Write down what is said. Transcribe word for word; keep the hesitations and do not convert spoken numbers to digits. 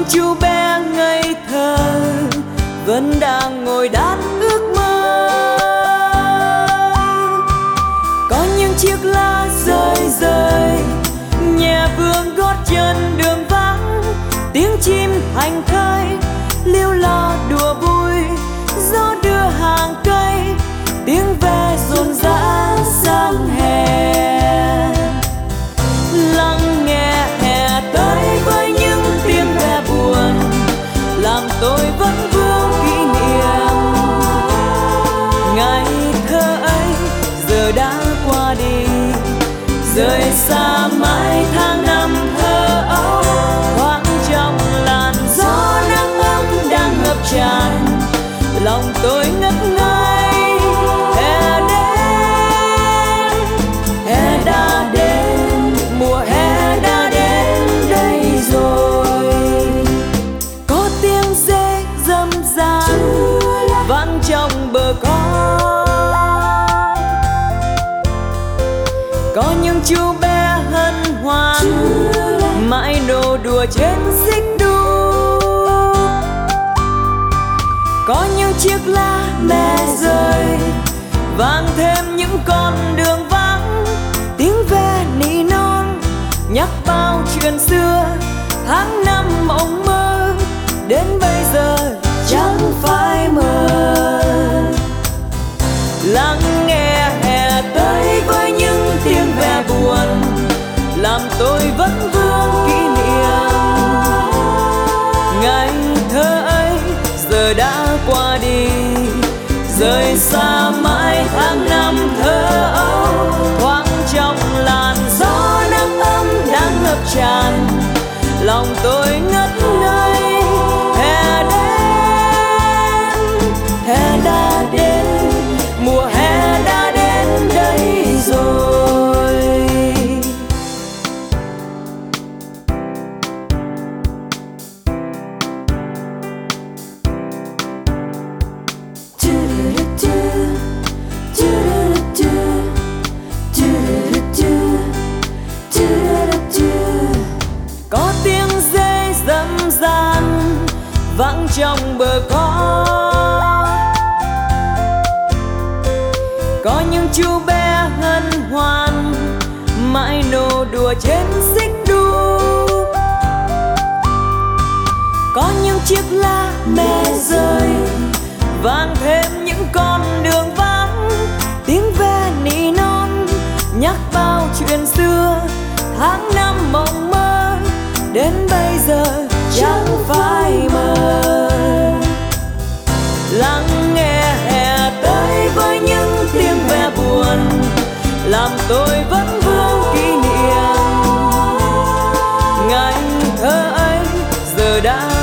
những chú bé ngây thơ vẫn đang ngồi đan ước mơ. Có những chiếc lá rơi rơi nhẹ vương gót chân đường vắng, tiếng chim thành thơi liêu lo đùa vui, gió đưa hàng cây tiếng ve rộn rã sang hè. Lắng nghe hè tới với những tiếng ve buồn, làm tôi vẫn vương kỷ niệm. Ngày thơ ấy giờ đã qua đi, rời xa mãi tháng năm thơ ấu. Thoáng trong làn gió nắng ấm đang ngập tràn, lòng tôi ngất ngây. Hè đến, hè đã đến, mùa hè đã đến đây rồi. Có tiếng dế râm ran vang trong bờ cỏ, có những chú bé hân hoan mãi nô đùa trên xích đu. Có những chiếc lá me rơi vang thêm những con đường vắng, tiếng ve nỉ non nhắc bao chuyện xưa. Tháng năm mộng mơ đến bây giờ chẳng phải mơ. Lắng nghe hè tới với những tiếng ve buồn, làm tôi vẫn vương kỷ niệm. Ngày thơ ấy giờ đã qua đi, rời xa mãi tháng năm thơ ấu. Thoáng trong làn gió nắng ấm đang ngập tràn, lòng tôi ngất ngây. Hè đến, hè đã đến, mùa hè đã đến đây rồi. Có tiếng dế râm ran vang trong bờ cỏ, có những chú bé hân hoan mãi nô đùa trên xích đu. Có những chiếc lá me rơi vang thêm những con đường vắng, tiếng ve nỉ non nhắc bao chuyện xưa. Tháng năm mộng mơ đến bây giờ chẳng phải mơ. Lắng nghe hè tới với những tiếng ve buồn, làm tôi vẫn vương kỷ niệm. Ngày thơ ấy giờ đã